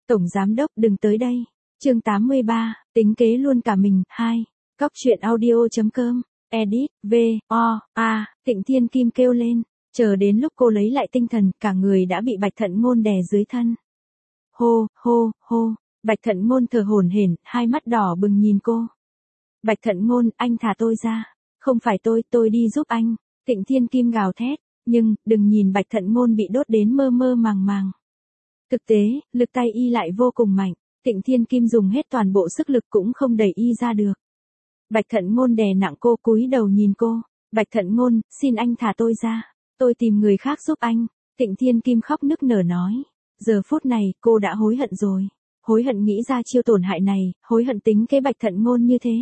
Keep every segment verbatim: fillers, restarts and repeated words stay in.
Tổng giám đốc đừng tới đây. Chương tám mươi ba, tính kế luôn cả mình, hai. Cóc truyện audio.com, edit, V, O, A, Tịnh Thiên Kim kêu lên, chờ đến lúc cô lấy lại tinh thần, cả người đã bị Bạch Thận Ngôn đè dưới thân. Hô, hô, hô, Bạch Thận Ngôn thở hổn hển, hai mắt đỏ bừng nhìn cô. Bạch Thận Ngôn, anh thả tôi ra, không phải tôi, tôi đi giúp anh, Tịnh Thiên Kim gào thét, nhưng, đừng nhìn Bạch Thận Ngôn bị đốt đến mơ mơ màng màng. Thực tế, lực tay y lại vô cùng mạnh, Tịnh Thiên Kim dùng hết toàn bộ sức lực cũng không đẩy y ra được. Bạch Thận Ngôn đè nặng cô, cúi đầu nhìn cô, Bạch Thận Ngôn, xin anh thả tôi ra, tôi tìm người khác giúp anh, Tịnh Thiên Kim khóc nức nở nói, giờ phút này, cô đã hối hận rồi, hối hận nghĩ ra chiêu tổn hại này, hối hận tính kế Bạch Thận Ngôn như thế.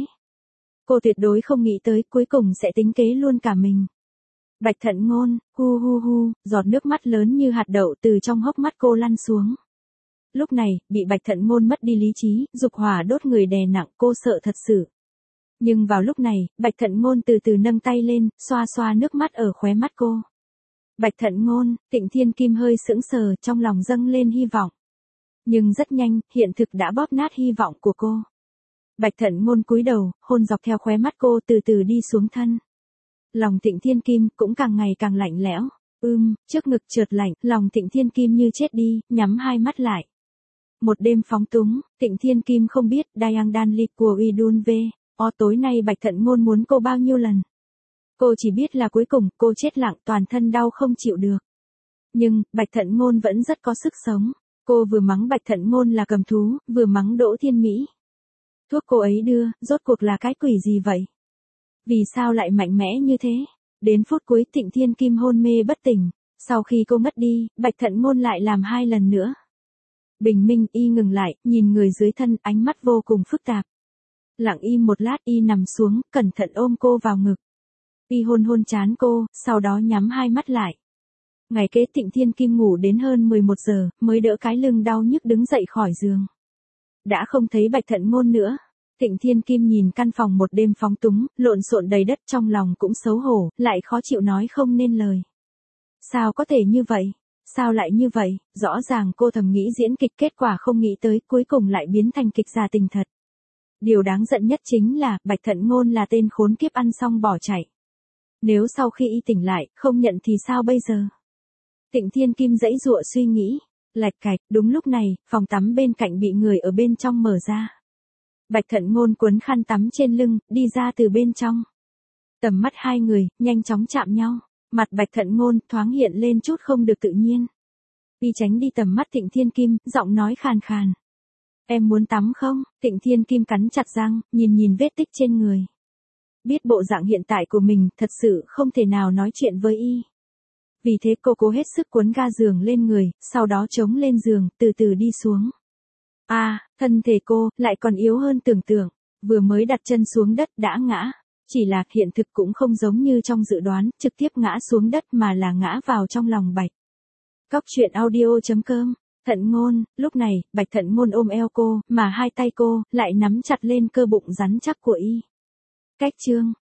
Cô tuyệt đối không nghĩ tới cuối cùng sẽ tính kế luôn cả mình. Bạch Thận Ngôn, hu hu hu, giọt nước mắt lớn như hạt đậu từ trong hốc mắt cô lăn xuống. Lúc này, bị Bạch Thận Ngôn mất đi lý trí, dục hỏa đốt người đè nặng, cô sợ thật sự. Nhưng vào lúc này, Bạch Thận Ngôn từ từ nâng tay lên, xoa xoa nước mắt ở khóe mắt cô. Bạch Thận Ngôn, Tịnh Thiên Kim hơi sững sờ, trong lòng dâng lên hy vọng. Nhưng rất nhanh, hiện thực đã bóp nát hy vọng của cô. Bạch Thận Ngôn cúi đầu, hôn dọc theo khóe mắt cô từ từ đi xuống thân. Lòng Tịnh Thiên Kim cũng càng ngày càng lạnh lẽo. Ưm, trước ngực trượt lạnh, lòng Tịnh Thiên Kim như chết đi, nhắm hai mắt lại. Một đêm phóng túng, Tịnh Thiên Kim không biết Dayang Dan Ly của Idun V. O tối nay Bạch Thận Ngôn muốn cô bao nhiêu lần. Cô chỉ biết là cuối cùng cô chết lặng, toàn thân đau không chịu được. Nhưng, Bạch Thận Ngôn vẫn rất có sức sống. Cô vừa mắng Bạch Thận Ngôn là cầm thú, vừa mắng Đỗ Thiên Mỹ. Thuốc cô ấy đưa, rốt cuộc là cái quỷ gì vậy? Vì sao lại mạnh mẽ như thế? Đến phút cuối Tịnh Thiên Kim hôn mê bất tỉnh. Sau khi cô ngất đi, Bạch Thận Ngôn lại làm hai lần nữa. Bình minh, y ngừng lại, nhìn người dưới thân, ánh mắt vô cùng phức tạp. Lặng im một lát, y nằm xuống, cẩn thận ôm cô vào ngực. Y hôn hôn trán cô, sau đó nhắm hai mắt lại. Ngày kế Tịnh Thiên Kim ngủ đến hơn mười một giờ, mới đỡ cái lưng đau nhức đứng dậy khỏi giường. Đã không thấy Bạch Thận Ngôn nữa. Tịnh Thiên Kim nhìn căn phòng một đêm phóng túng, lộn xộn đầy đất, trong lòng cũng xấu hổ, lại khó chịu nói không nên lời. Sao có thể như vậy? Sao lại như vậy? Rõ ràng cô thầm nghĩ diễn kịch, kết quả không nghĩ tới, cuối cùng lại biến thành kịch giả tình thật. Điều đáng giận nhất chính là, Bạch Thận Ngôn là tên khốn kiếp ăn xong bỏ chạy. Nếu sau khi y tỉnh lại, không nhận thì sao bây giờ? Tịnh Thiên Kim giãy giụa suy nghĩ. Lạch cạch, đúng lúc này, phòng tắm bên cạnh bị người ở bên trong mở ra. Bạch Thận Ngôn quấn khăn tắm trên lưng, đi ra từ bên trong. Tầm mắt hai người, nhanh chóng chạm nhau. Mặt Bạch Thận Ngôn thoáng hiện lên chút không được tự nhiên. Y tránh đi tầm mắt Tịnh Thiên Kim, giọng nói khàn khàn. Em muốn tắm không? Tịnh Thiên Kim cắn chặt răng, nhìn nhìn vết tích trên người. Biết bộ dạng hiện tại của mình, thật sự không thể nào nói chuyện với y. Vì thế cô cố hết sức cuốn ga giường lên người, sau đó chống lên giường, từ từ đi xuống. À, thân thể cô, lại còn yếu hơn tưởng tượng, vừa mới đặt chân xuống đất đã ngã. Chỉ là hiện thực cũng không giống như trong dự đoán, trực tiếp ngã xuống đất mà là ngã vào trong lòng Bạch. Cóc truyện audio.com, Thận Ngôn, lúc này, Bạch Thận Ngôn ôm eo cô, mà hai tay cô, lại nắm chặt lên cơ bụng rắn chắc của y. Cách chương.